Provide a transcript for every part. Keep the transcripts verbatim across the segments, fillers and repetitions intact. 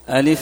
ألف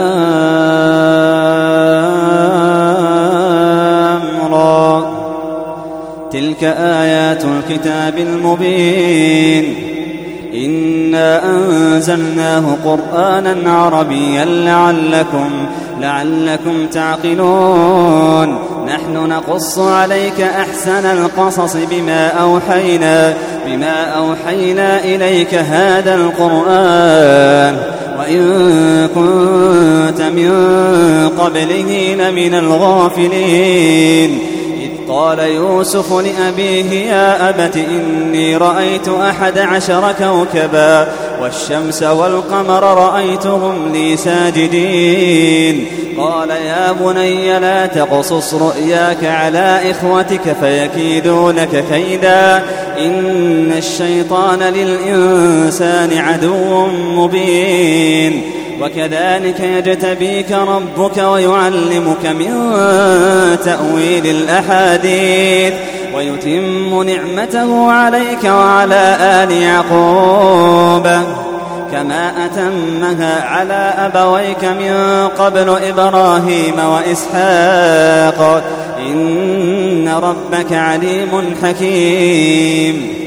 لام را تلك آيات الكتاب المبين إنا أنزلناه قرآنا عربيا لعلكم, لعلكم تعقلون نحن نقص عليك أحسن القصص بما أوحينا, بما أوحينا إليك هذا القرآن وإن كنت من قبله لمن الغافلين إذ قال يوسف لأبيه يا أبت إني رأيت أحد عشر كوكبا والشمس والقمر رأيتهم لي ساجدين قال يا بني لا تقصص رؤياك على إخوتك فيكيدوا لك كيدا إن الشيطان للإنسان عدو مبين وكذلك يجتبيك ربك ويعلمك من تأويل الأحاديث ويتم نعمته عليك وعلى آل يعقوب كما أتمها على أبويك من قبل إبراهيم وإسحاق إن ربك عليم حكيم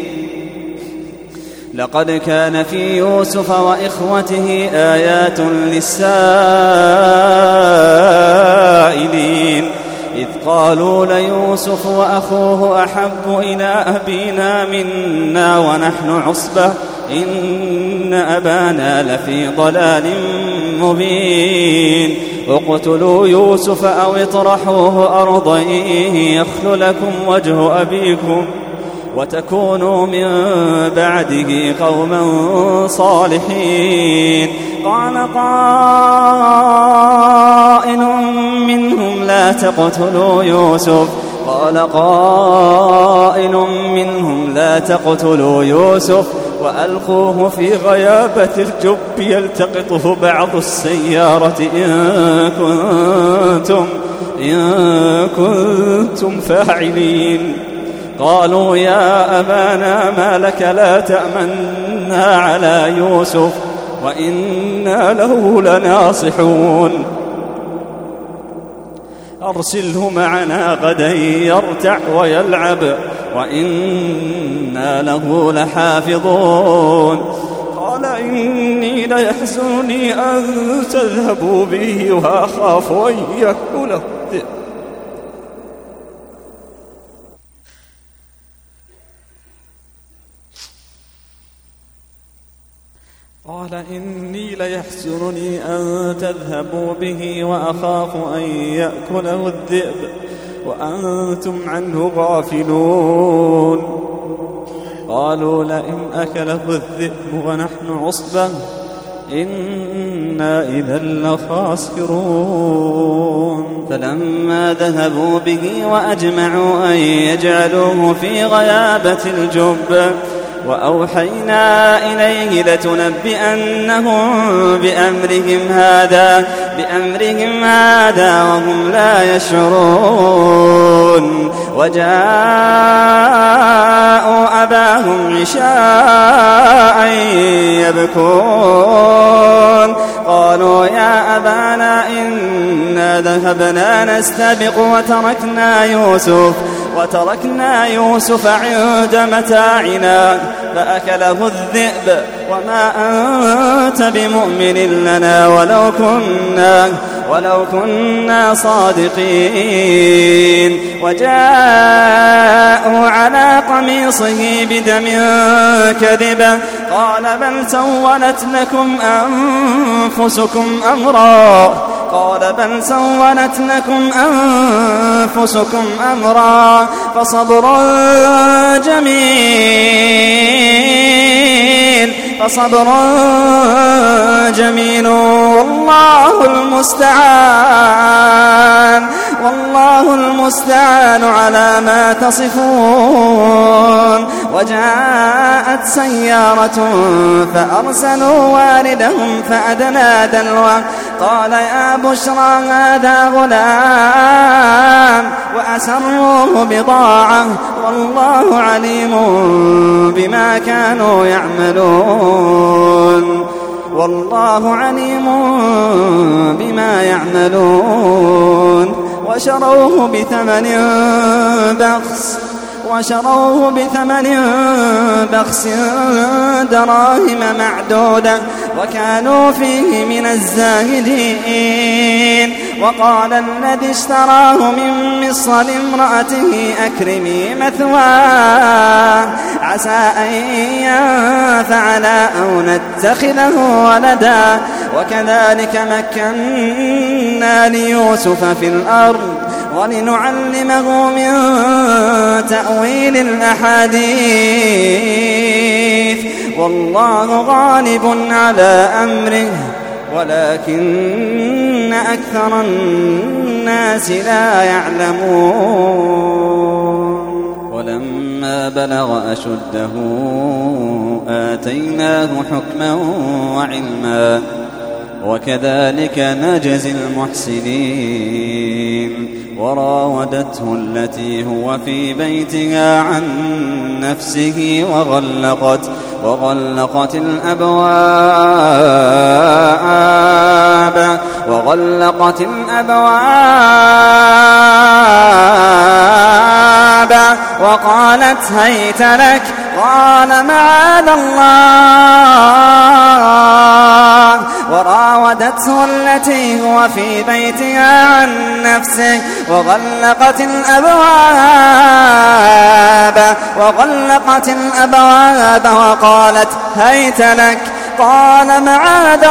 لقد كان في يوسف وإخوته آيات للسائلين إذ قالوا ليوسف وأخوه أحب إلى أبينا منا ونحن عصبة إن أبانا لفي ضلال مبين اقتلوا يوسف أو اطرحوه أرضا يخل لكم وجه أبيكم وتكونوا من بعده قوما صالحين قال قائل منهم لا تقتلوا يوسف قال قائل منهم لا تقتلوا يوسف وألقوه في غيابة الجب يلتقطه بعض السيارة إن كنتم, إن كنتم فاعلين قالوا يا أبانا ما لك لا تأمنا على يوسف وإنا له لناصحون أرسله معنا غدا يرتع ويلعب وإنا له لحافظون قال إني ليحزنني أن تذهبوا به وأخاف أن يأكله الذئب قال إني ليحزنني أن تذهبوا به وأخاف أن يأكله الذئب وأنتم عنه غافلون قالوا لئن أكله الذئب ونحن عصبة إنا إذا لخاسرون فلما ذهبوا به وأجمعوا أن يجعلوه في غيابة الجب وأوحينا إليه لتنبئنهم بأمرهم هذا بأمرهم هذا وهم لا يشعرون وجاءوا أباهم عشاء يبكون قالوا يا أبانا إنا ذهبنا نستبق وتركنا يوسف وتركنا يوسف عند متاعنا فأكله الذئب وما أنت بمؤمن لنا ولو كنا ولو كنا صادقين وجاءوا على قميصه بدم كذب قال بل سولت لكم أنفسكم أمرا قال بل سولت لكم أنفسكم أمرا فصبر جميل فصبر جميل والله المستعان والله المستعان على ما تصفون وجاءت سيارة فأرسلوا واردهم فأدلى دلوه قال يا بشرى هذا غلام وأسروه بضاعة والله عليم بما كانوا يعملون والله عليم بما يعملون. وشروه بثمن بخس وشروه بثمن بخس دراهم معدودة وكانوا فيه من الزاهدين. وقال الذي اشتراه من مصر لامرأته أكرمي مثواه عسى أن ينفعنا أو نتخذه ولدا. وكذلك مكنا ليوسف في الأرض ولنعلمه من تأويل الأحاديث والله غالب على أمره ولكن أكثر الناس لا يعلمون. ولما بلغ أشده آتيناه حكما وعلما وكذلك نجزي المحسنين. وراودته التي هو في بيتها عن نفسه وغلقت, وغلقت الأبواب وغلقت الأبواب وقالت هيت لك. قال معاذ الله. وراودته التي هو في بيتها عن نفسه وغلقت الأبواب وغلقت الأبواب وقالت هيت لك. قال معاذ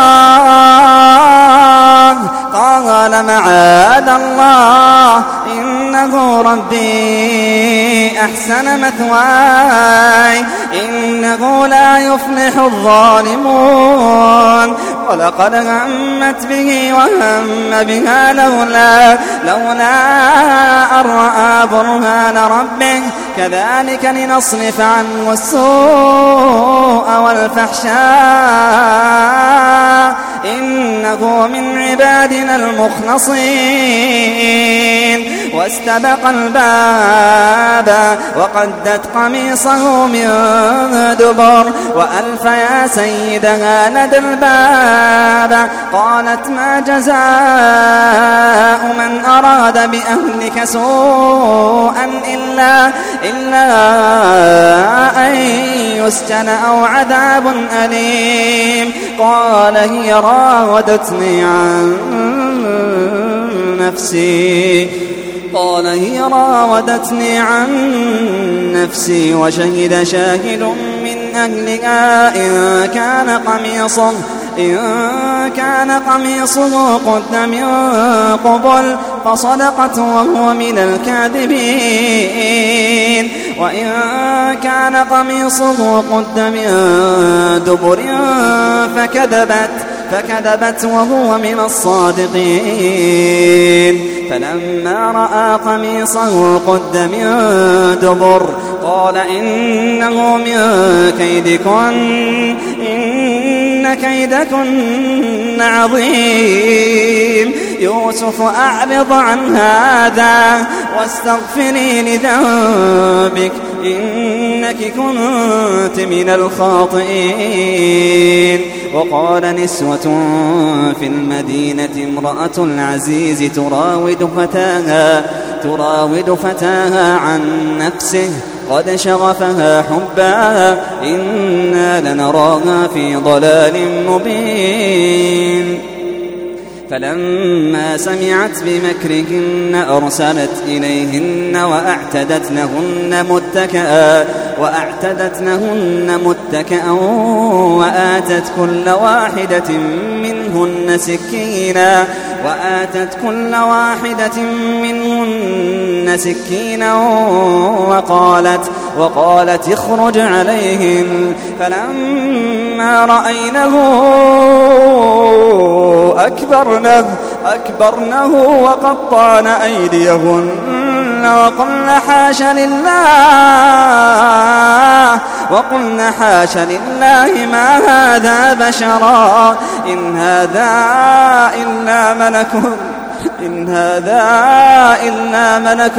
الله قال معاذ الله إنه ربي أحسن مثواي إنه لا يفلح الظالمون. ولقد همت به وهم بها لولا لولا أن رأى برهان ربه كذلك لنصرف عنه السوء والفحشاء إنه من عبادنا المخلصين. واستبق الباب وقدت قميصه من دبر وألف يا سيدها لدى الباب. قالت ما جزاء من أراد بأهلك سوءا إلا, إلا أن يسجن أو عذاب أليم. قال هي راودتني عن نفسي قال هي راودتني عن نفسي وشهد شاهد من أهلها إن كان قميصه إن كان قميصه قد من قبل فصدقت وهو من الكاذبين وإن كان قميصه قد من دبر فكذبت فكذبت وهو من الصادقين. فلما رأى قميصه قد من دبر قال إنه من كيدكن إن كيدكن عظيم. يوسف أعرض عن هذا واستغفري لذنبك إنك كنت من الخاطئين. وقال نسوة في المدينة امرأة العزيز تراود فتاها تراود فتاها عن نفسه قد شغفها حبا إنا لنراها في ضلال مبين. فلما سمعت بمكرهن أرسلت إليهن وأعتدت لهن متكئا وأعتدت لهن متكئا وآتت كل واحدة منهن سكينا وآتت كل واحدة منهن سكينا وقالت وقالت اخرج عليهم. فلما رأينه أكبرنه أكبرنه وقطعن أيديهن وقلن حاش لله وقلن حاش لله ما هذا بشرا إن هذا إلا ملك إن هذا إلا ملك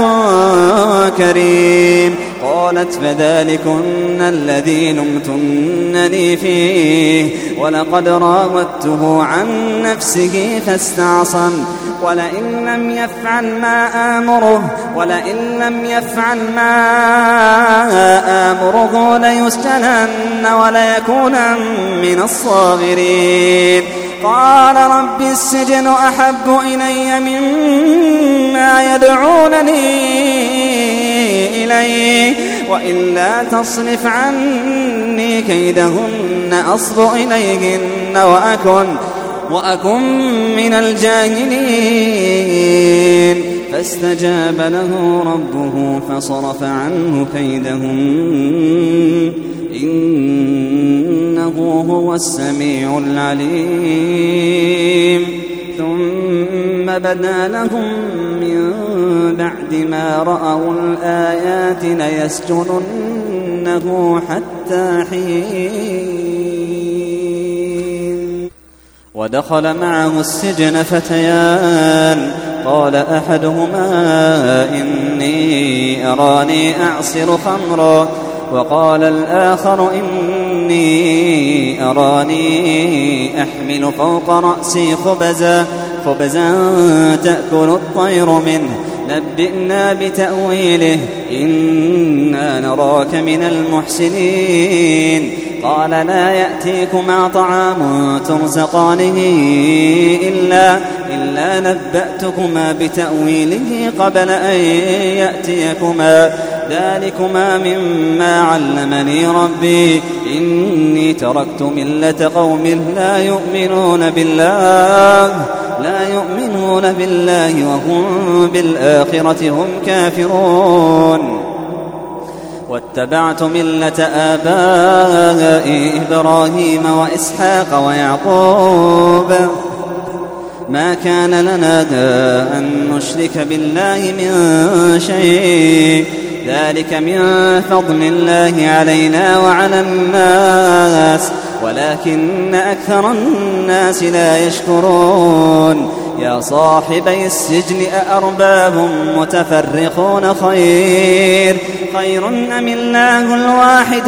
كريم. قالت فذلكن الذي لمتنني فيه ولقد راودته عن نفسه فاستعصم ولئن لم يفعل ما آمره ولئن لم يفعل ما آمره ليسجنن وليكونن من الصاغرين. قال رب السجن أحب إلي مما يدعونني إليه وإلا تصرف عني كيدهن أصب إليهن وأكن, وأكن من الجاهلين. فاستجاب له ربه فصرف عنه كيدهن إنه هو السميع العليم. ثم بدا لهم من بعد ما رأوا الآيات ليسجننه حتى حين. ودخل معه السجن فتيان قال أحدهما إني أراني أعصر خمرا وقال الآخر إني أراني أحمل فوق رأسي خبزا خبزا تأكل الطير منه نبئنا بتأويله إنا نراك من المحسنين. قال لا يأتيكما طعام ترزقانه إلا, إلا نبأتكما بتأويله قبل أن يأتيكما ذلكما مما علمني ربي إني تركت ملة قوم لا يؤمنون بالله لا يؤمنون بالله وهم بالآخرة هم كافرون. واتبعت ملة آبائي إبراهيم وإسحاق ويعقوب ما كان لنا أن نشرك بالله من شيء ذلك من فضل الله علينا وعلى الناس ولكن أكثر الناس لا يشكرون. يا صاحبي السجن أأرباب متفرقون خير خير أم الله الواحد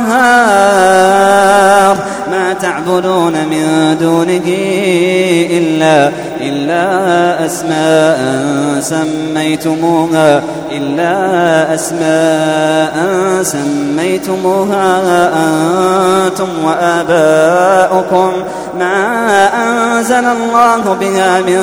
القهار ما تعبدون من دونه إلا, إلا أسماء سميتموها إلا أسماء سميتموها أنتم وآباؤكم ما أنزل الله بها من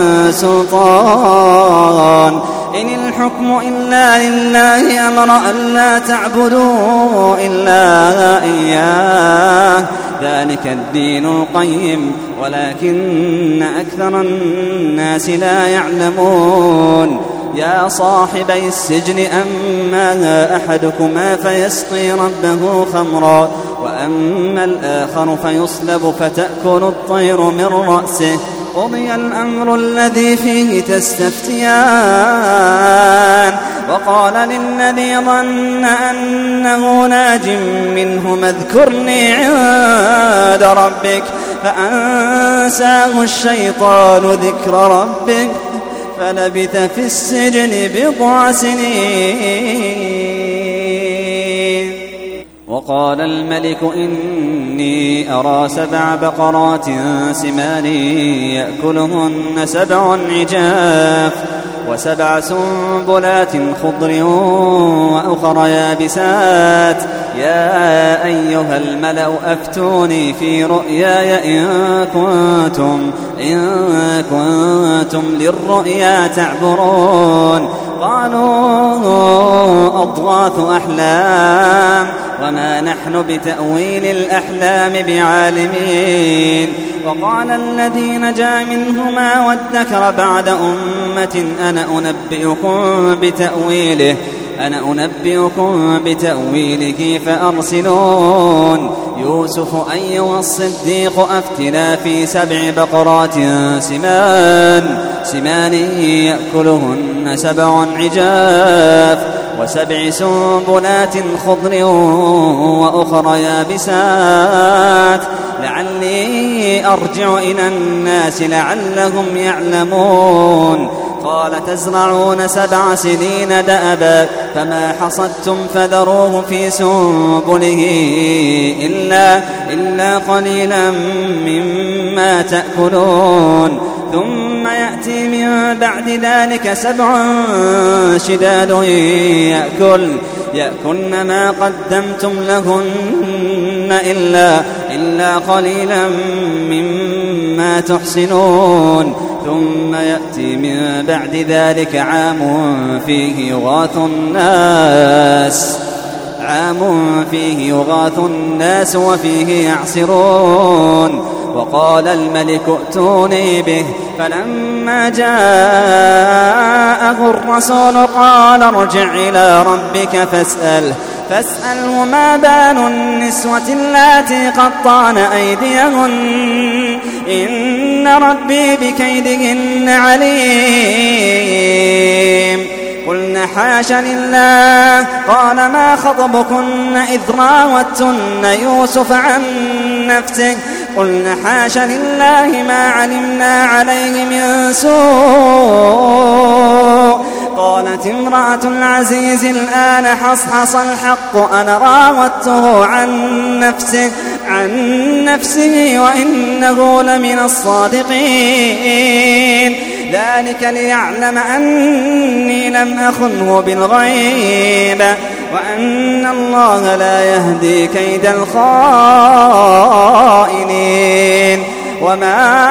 سلطان إن الحكم إلا لله أمر أن لا تعبدوا إلا إياه ذلك الدين القيم ولكن أكثر الناس لا يعلمون. يا صاحبي السجن أما أحدكما فيسقي ربه خمرا وأما الآخر فيصلب فتأكل الطير من رأسه قضي الأمر الذي فيه تستفتيان. وقال للذي ظن أنه ناج منهما اذكرني عند ربك فأنساه الشيطان ذكر ربك فلبث في السجن بضع سنين. وقال الملك إني أرى سبع بقرات سمان يأكلهن سبع عجاف وسبع سنبلات خضر وأخر يابسات يا أيها الملأ أفتوني في رؤياي إن كنتم, إن كنتم للرؤيا تعبرون. قالوا أضغاث أحلام وما نحن بتأويل الأحلام بعالمين. وقال الذي نجا منهما وادكر بعد أمة أنا أنبئكم بتأويله أنا أنبئكم بتأويله فأرسلون. يوسف أيها الصديق أفتنا في سبع بقرات سمان سمان يأكلهن سبع عجاف وسبع سنبلات خضر وأخر يابسات لعلي أرجع إلى الناس لعلهم يعلمون قال تزرعون سبع سنين دأبا فما حصدتم فذروه في سنبله إلا, إلا قليلا مما تأكلون ثم يأتي من بعد ذلك سبع شداد يأكل يأكلن ما قدمتم لهن إلا, إلا قليلا مما تحسنون ثم يأتي من بعد ذلك عام فيه يغاث الناس عام فيه يغاث الناس وفيه يعصرون وقال الملك ائتوني به فلما جاءه الرسول قال ارجع إلى ربك فاسأله فاسأله ما بال النسوة اللاتي قطعن أيديهن إن ربي بكيدهن عليم قلنا حاش لله قال ما خطبكن إذ راوتن يوسف عن نفسه قلنا حاش لله ما علمنا عليه من سوء قالت امرأة العزيز الآن حصحص الحق أنا راودته عن نفسه عن نفسه وإنه لمن الصادقين ذلك ليعلم أني لم أخنه بالغيب وأن الله لا يهدي كيد الخائنين وما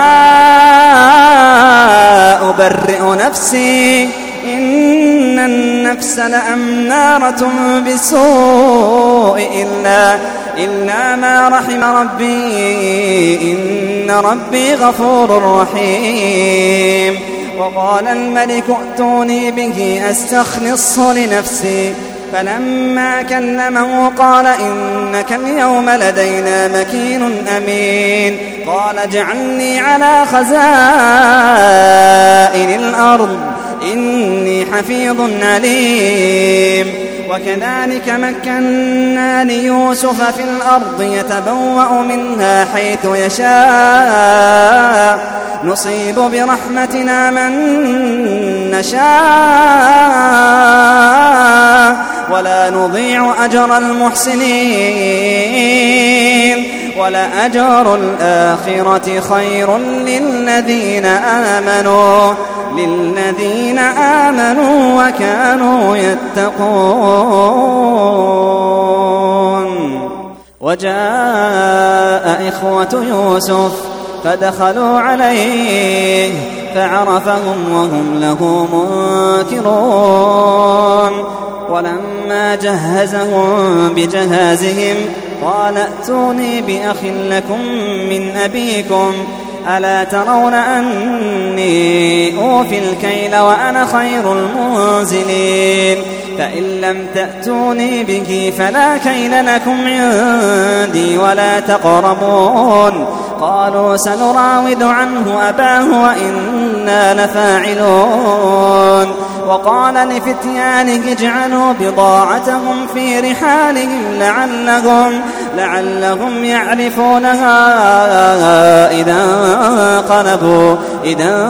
أبرئ نفسي إن النفس لأمارة بالسوء إلا, إلا ما رحم ربي إن ربي غفور رحيم وقال الملك ائتوني به أستخلصه لنفسي فلما كلمه قال إنك اليوم لدينا مكين أمين قال اجعلني على خزائن الأرض إني حفيظ عليم وكذلك مكنا ليوسف في الأرض يتبوأ منها حيث يشاء نصيب برحمتنا من نشاء ولا نضيع أجر المحسنين ولأجر الآخرة خير للذين آمنوا للذين آمنوا وكانوا يتقون وجاء إخوة يوسف فدخلوا عليه فعرفهم وهم له منكرون ولما جهزهم بجهازهم قال ائتوني بأخ لكم من أبيكم ألا ترون أني أوفي الكيل وأنا خير المنزلين فإن لم تأتوني به فلا كيل لكم عندي ولا تقربون قالوا سنراود عنه أباه وإنا لفاعلون وقال لفتيانه اجعلوا بضاعتهم في رحالهم لعلهم, لعلهم يعرفونها إذا انقلبوا, إذا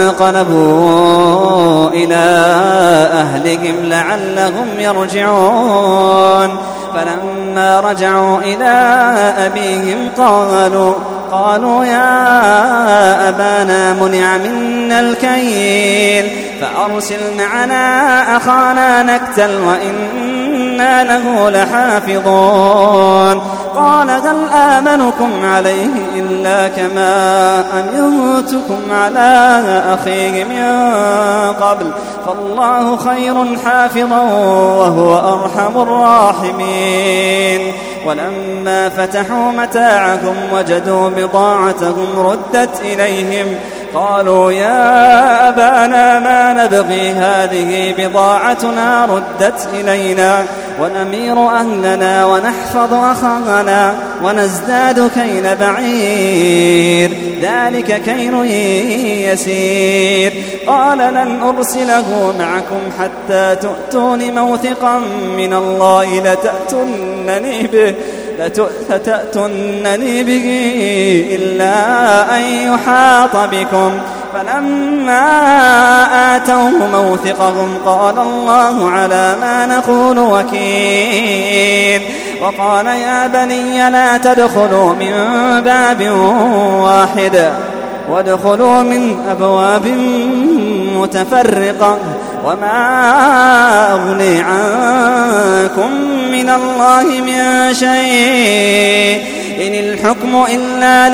انقلبوا إلى أهلهم لعلهم يرجعون فلما رجعوا إلى أبيهم قالوا قالوا يا أبانا منع منا الكيل فأرسل معنا أخانا نكتل وإنا له لحافظون قال هل آمنكم عليه إلا كما أمنتكم على أخيه من قبل فالله خير حافظا وهو أرحم الراحمين ولما فتحوا متاعهم وجدوا بضاعتهم ردت إليهم قالوا يا أبانا ما نبغي هذه بضاعتنا ردت إلينا ونمير أهلنا ونحفظ أخانا ونزداد كيل بعير ذلك ذلك كيل يسير. قال لن أرسله معكم حتى تؤتون موثقا من الله لتأتونني به لتأتونني به إلا أن يحاط بكم. فلما آتوه موثقهم قال الله على ما نقول وكيل. وقال يا بني لا تدخلوا من باب واحد وادخلوا من أبواب متفرقة وما أغني عنكم من الله من شيء إن الحكم إلا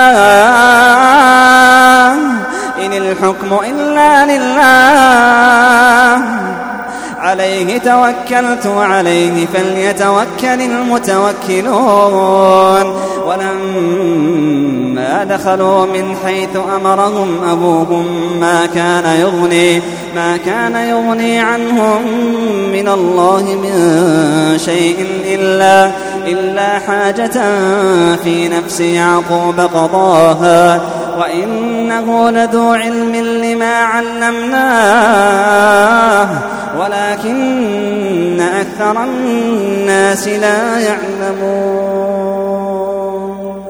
لله إن الحكم إلا لله عليه توكلت وعليه فليتوكل المتوكلون. ولما دخلوا من حيث أمرهم أبوهم ما كان يغني ما كان يغني عنهم من الله من شيء إلا إلا حاجة في نفس يعقوب قضاها وإنه لذو علم لما علمناه ولكن أكثر الناس لا يعلمون.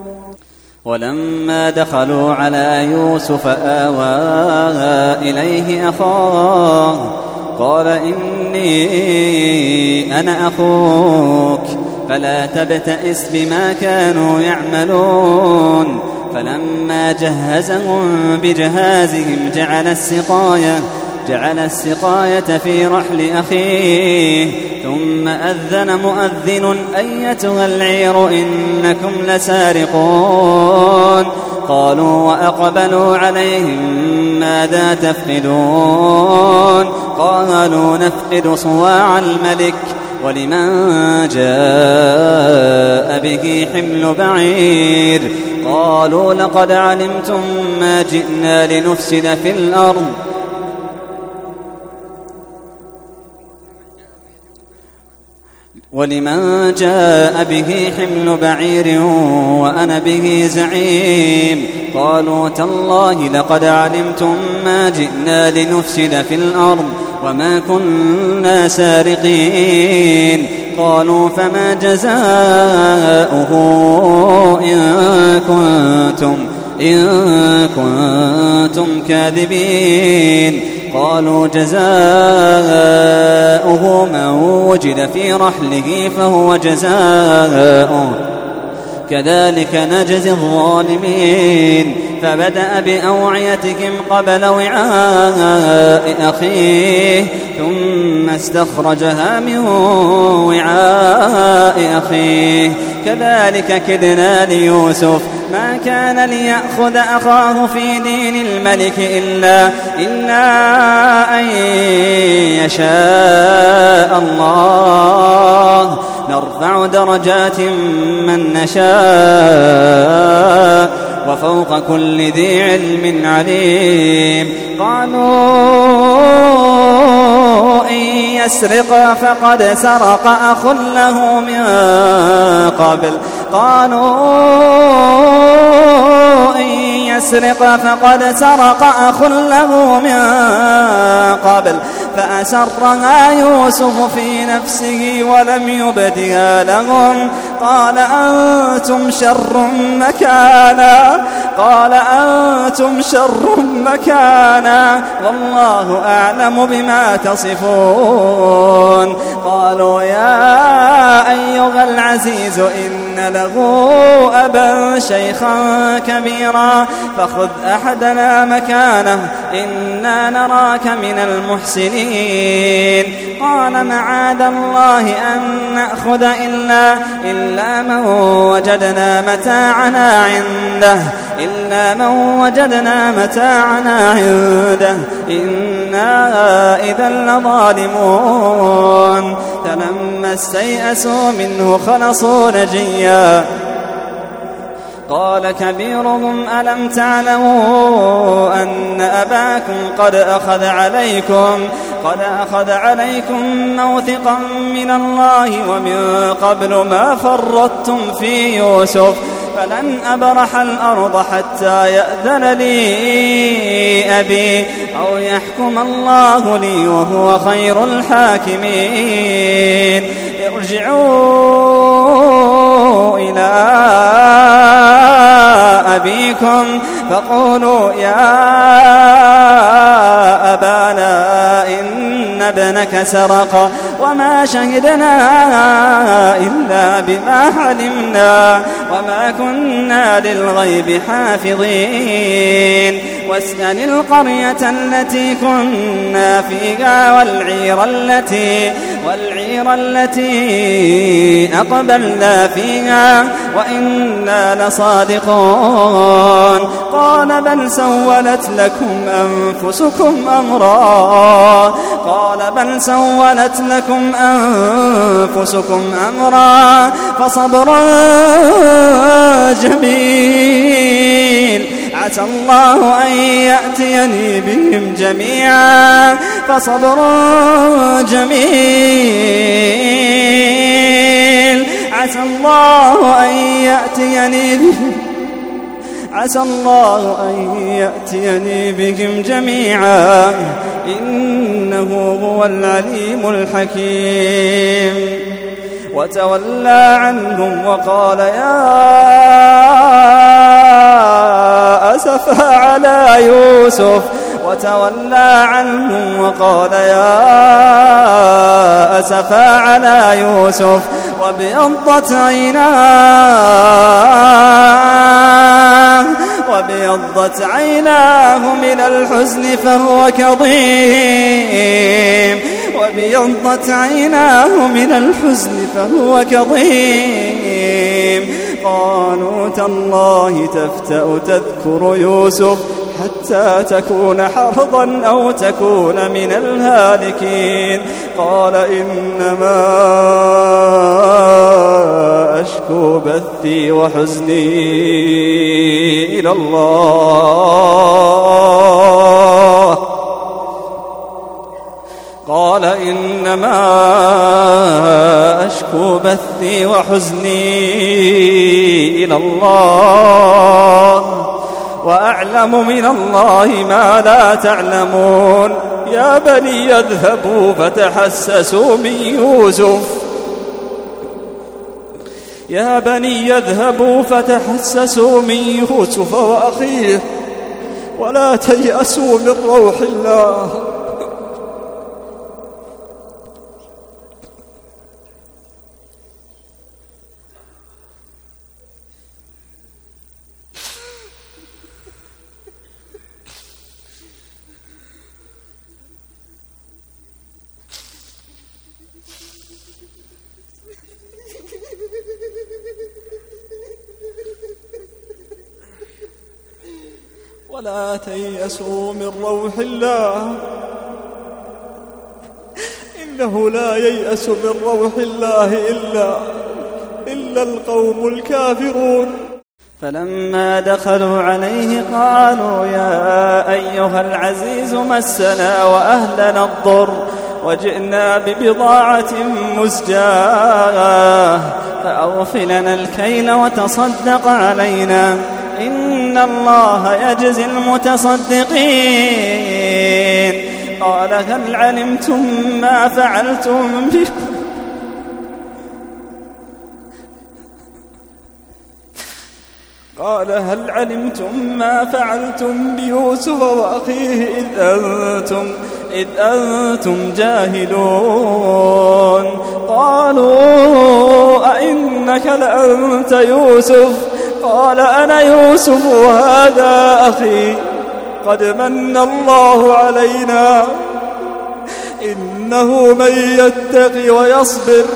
ولما دخلوا على يوسف آوى إليه أخاه قال إني أنا أخوك فلا تبتئس بما كانوا يعملون. فلما جهزهم بجهازهم جعل السقاية جعل السقاية في رحل أخيه ثم أذن مؤذن أيتها العير إنكم لسارقون. قالوا وأقبلوا عليهم ماذا تفقدون قالوا نفقد صواع الملك ولمن جاء به حمل بعير. قالوا لقد علمتم ما جئنا لنفسد في الأرض ولمن جاء به حمل بعير وأنا به زعيم. قالوا تالله لقد علمتم ما جئنا لنفسد في الأرض وما كنا سارقين. قالوا فما جزاؤه إن كنتم إن كنتم كاذبين. قالوا جزاؤه من وجد في رحله فهو جزاؤه كذلك نجزي الظالمين. فبدأ بأوعيتهم قبل وعاء أخيه ثم استخرجها من وعاء أخيه كذلك كدنا ليوسف ما كان ليأخذ أخاه في دين الملك إلا, إلا أن يشاء الله نرفع درجات من نشاء وفوق كل ذي علم عليم. قالوا إن يسرق فقد سرق أخ له من قبل قالوا إن يسرق فقد سرق أخ له من قبل فأسرها يوسف في نفسه ولم يبدها لهم. قال أنتم شر مكانا قال أنتم شر مكانا والله أعلم بما تصفون. قالوا يا أيها العزيز إن له أبا شيخا كبيرا فخذ أحدنا مكانه إنا نراك من المحسنين. قال معاذ الله أن نأخذ إلا, إلا من وجدنا متاعنا عنده إلا من وجدنا متاعنا عنده إنا إذا لظالمون. فلما استيئسوا منه خلصوا نجيا قال كبيرهم ألم تعلموا أن أباكم قد أخذ عليكم قد أخذ عليكم موثقا من الله ومن قبل ما فرطتم في يوسف فلن أبرح الأرض حتى يأذن لي أبي أو يحكم الله لي وهو خير الحاكمين ارجعوا إلى أبيكم فقولوا يا أبانا إن ابنك سرق وما شهدنا إلا بما علمنا وما كنا للغيب حافظين واسأل القرية التي كنا فيها والعير التي والعير التي أقبلنا فيها وإنا لصادقون قال بل سولت لكم أنفسكم أمرا قال بل سولت لكم أنفسكم أمرا فصبر جميل عسى الله أن يأتيني بهم جميعا فصبر جميل عسى الله أن يأتيني بهم عسى الله أن يأتيني بهم جميعا إنه هو العليم الحكيم وتولى عنهم وقال يا أسفا على يوسف وتولى عنهم وقال يا أسفا على يوسف وابيضت عيناه وابيضت عيناه من الحزن فهو كظيم وابيضت عيناه من الحزن فهو كظيم قالوا تالله تفتأ تذكر يوسف حتى تكون حرضا أو تكون من الهالكين قال إنما أشكو بثي وحزني إلى الله قال إنما أشكو بثي وحزني إلى الله وأعلم من الله ما لا تعلمون يا بني اذهبوا فتحسسوا من يوسف يا بني اذهبوا فتحسسوا من يوسف وأخيه ولا تيأسوا من روح الله ولا تيأسوا من روح الله إنه لا ييأس من روح الله إلا إلا القوم الكافرون فلما دخلوا عليه قالوا يا أيها العزيز مسنا وأهلنا الضر وجئنا ببضاعة مزجاة فأوف لنا الكيل وتصدق علينا إن الله يجزي المتصدقين قال هل علمتم ما فعلتم به قال هل علمتم ما فعلتم بيوسف وأخيه إذ أنتم إذ أنتم جاهلون قالوا أئنك لأنت يوسف قال أنا يوسف وهذا أخي قد من الله علينا إنه من يتق ويصبر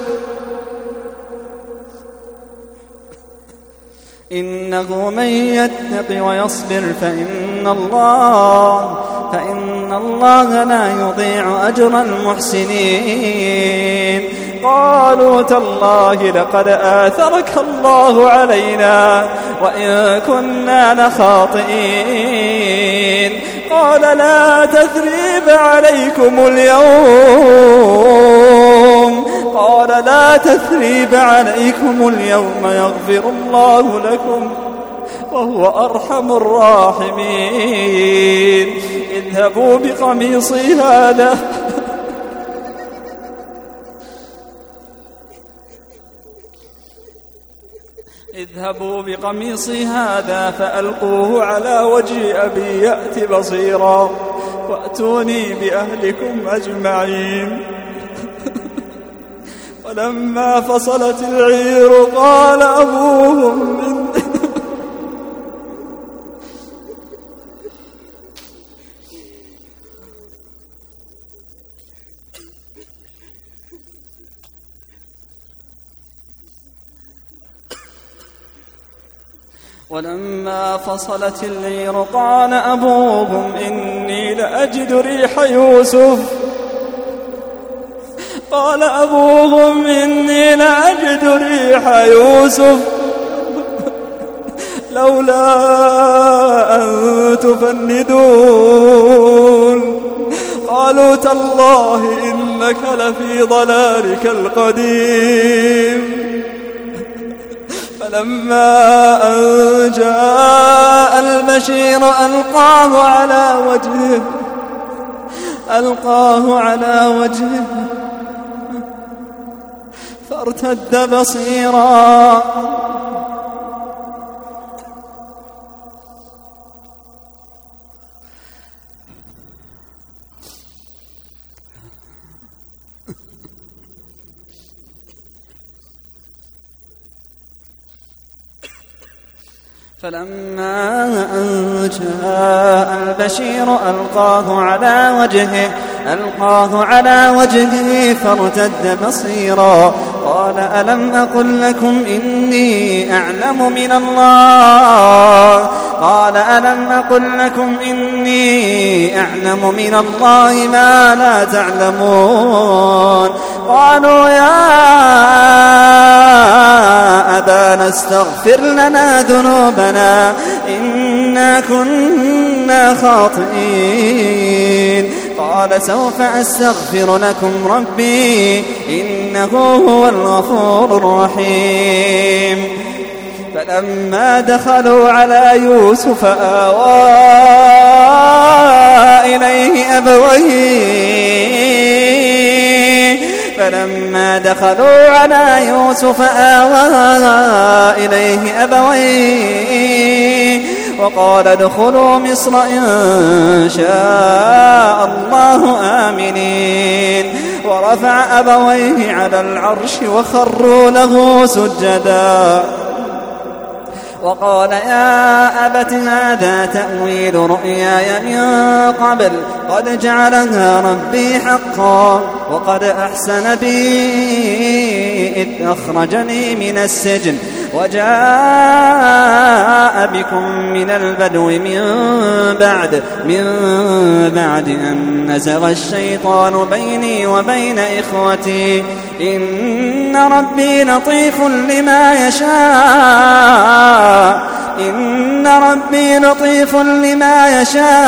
إنه من يتق ويصبر فإن الله فإن الله لا يضيع أجر المحسنين قالوا تالله لقد آثرك الله علينا وإن كنا لخاطئين قال لا تثريب عليكم اليوم قال لا تثريب عليكم اليوم يغفر الله لكم وهو أرحم الراحمين. اذهبوا بقميصي هذا اذهبوا بقميصي هذا فألقوه على وجه أبي يأت بصيرا وأتوني بأهلكم أجمعين. ولما فصلت العير قال أبوهم من ولما فصلت العير قال أبوهم إني لأجد ريح يوسف قال أبوهم إني لأجد ريح يوسف لولا أن تفندون قالوا تالله إنك لفي ضلالك القديم. فلما أن جاء البشير ألقاه على وجهه ألقاه على وجهه فارتد بصيرا فلما أن جاء البشير ألقاه على وجهه ألقاه على وجهه فارتد بصيرا قال ألم أقل لكم إني أعلم من الله قال ألم أقل لكم إني أعلم من الله ما لا تعلمون. قالوا يا أبانا استغفر لنا ذنوبنا إنا كنا خاطئين. قال سوف أستغفر لكم ربي إنه هو الغفور الرحيم. فلما دخلوا على يوسف آوى إليه أبويه فلما دخلوا على يوسف آوى إليه أبويه وقال ادخلوا مصر إن شاء الله آمنين. ورفع أبويه على العرش وخروا له سجدا وقال يا أبت هذا تأويل رؤياي من قبل قد جعلها ربي حقا وقد أحسن بي إذ أخرجني من السجن وجاء بكم من البدو من بعد من بعد أن نزغ الشيطان بيني وبين إخوتي إن ربي لطيف لما يشاء إن ربي لطيف لما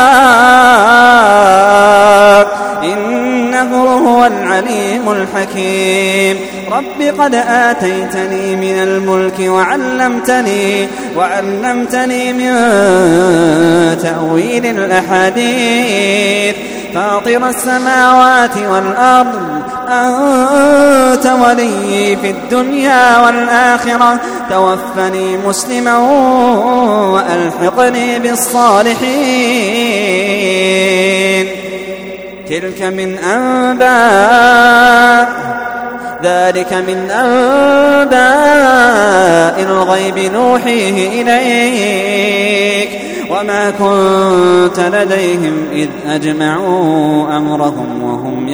يشاء إنه هو العليم الحكيم. رب قد آتيتني من الملك وعلمتني وعلمتني من تأويل الأحاديث فاطر السماوات والأرض أنت ولي في الدنيا والآخرة توفني مسلما وألحقني بالصالحين. تلك من أنباء ذلك من أنباء الغيب نوحيه إليك وما كنت لديهم إذ أجمعوا أمرهم وهم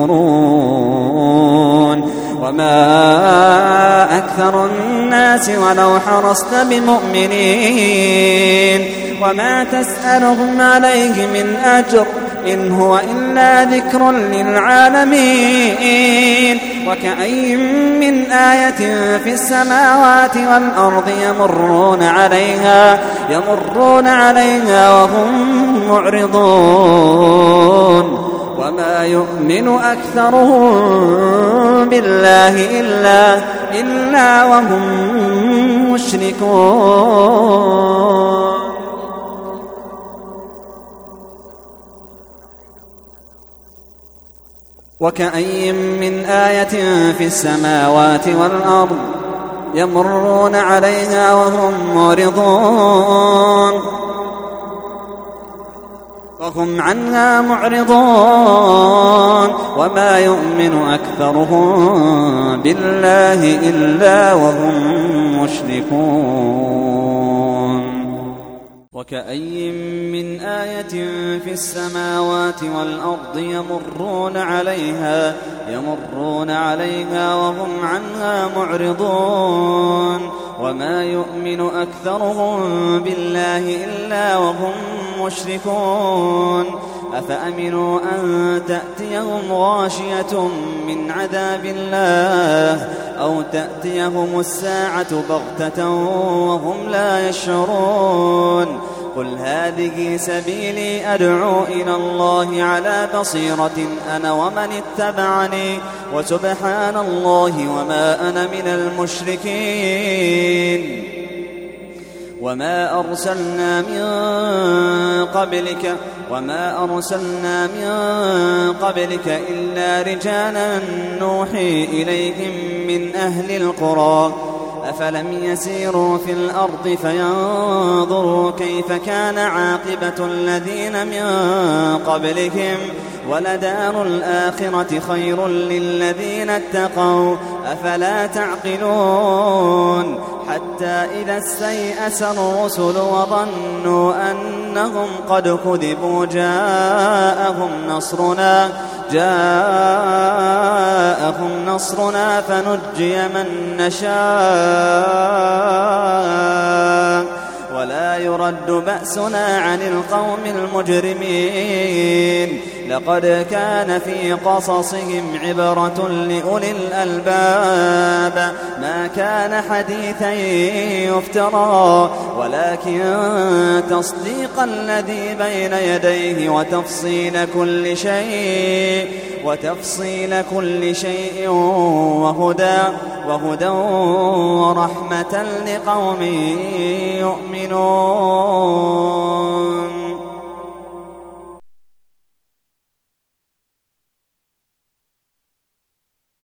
يمكرون وما أكثر الناس ولو حرصت بمؤمنين وما تسألهم عليه من أجر إن هو إلا ذكر للعالمين. وكأي من آية في السماوات والأرض يمرون عليها يمرون عليها وهم معرضون وما يؤمن أكثرهم بالله إلا, إلا وهم مشركون وكأي من آية في السماوات والأرض يمرون عليها وهم معرضون وهم عنها معرضون وما يؤمن أكثرهم بالله إلا وهم مشركون وكأي من آية في السماوات والأرض يمرون عليها يمرون عليها وهم عنها معرضون وما يؤمن أكثرهم بالله إلا وهم مشركون أفأمنوا أن تأتيهم غاشية من عذاب الله أو تأتيهم الساعة بغتة وهم لا يشعرون قل هذه سبيلي أدعو إلى الله على بصيرة أنا ومن اتبعني وسبحان الله وما أنا من المشركين وما أرسلنا من قبلك وما أرسلنا من قبلك إلا رجالا نوحي إليهم من أهل القرى أفلم يسيروا في الأرض فينظروا كيف كان عاقبة الذين من قبلهم ولدار الآخرة خير للذين اتقوا أفلا تعقلون حتى إذا استيأس الرسل وظنوا أنهم قد كذبوا جاءهم نصرنا جاءهم نصرنا فنجي من نشاء ولا يرد بأسنا عن القوم المجرمين لقد كان في قصصهم عبرة لأولي الألباب ما كان حديثا يفترى ولكن تصديق الذي بين يديه وتفصيل كل شيء وتفصيل كل شيء وهدى وهدى ورحمة لقوم يؤمنون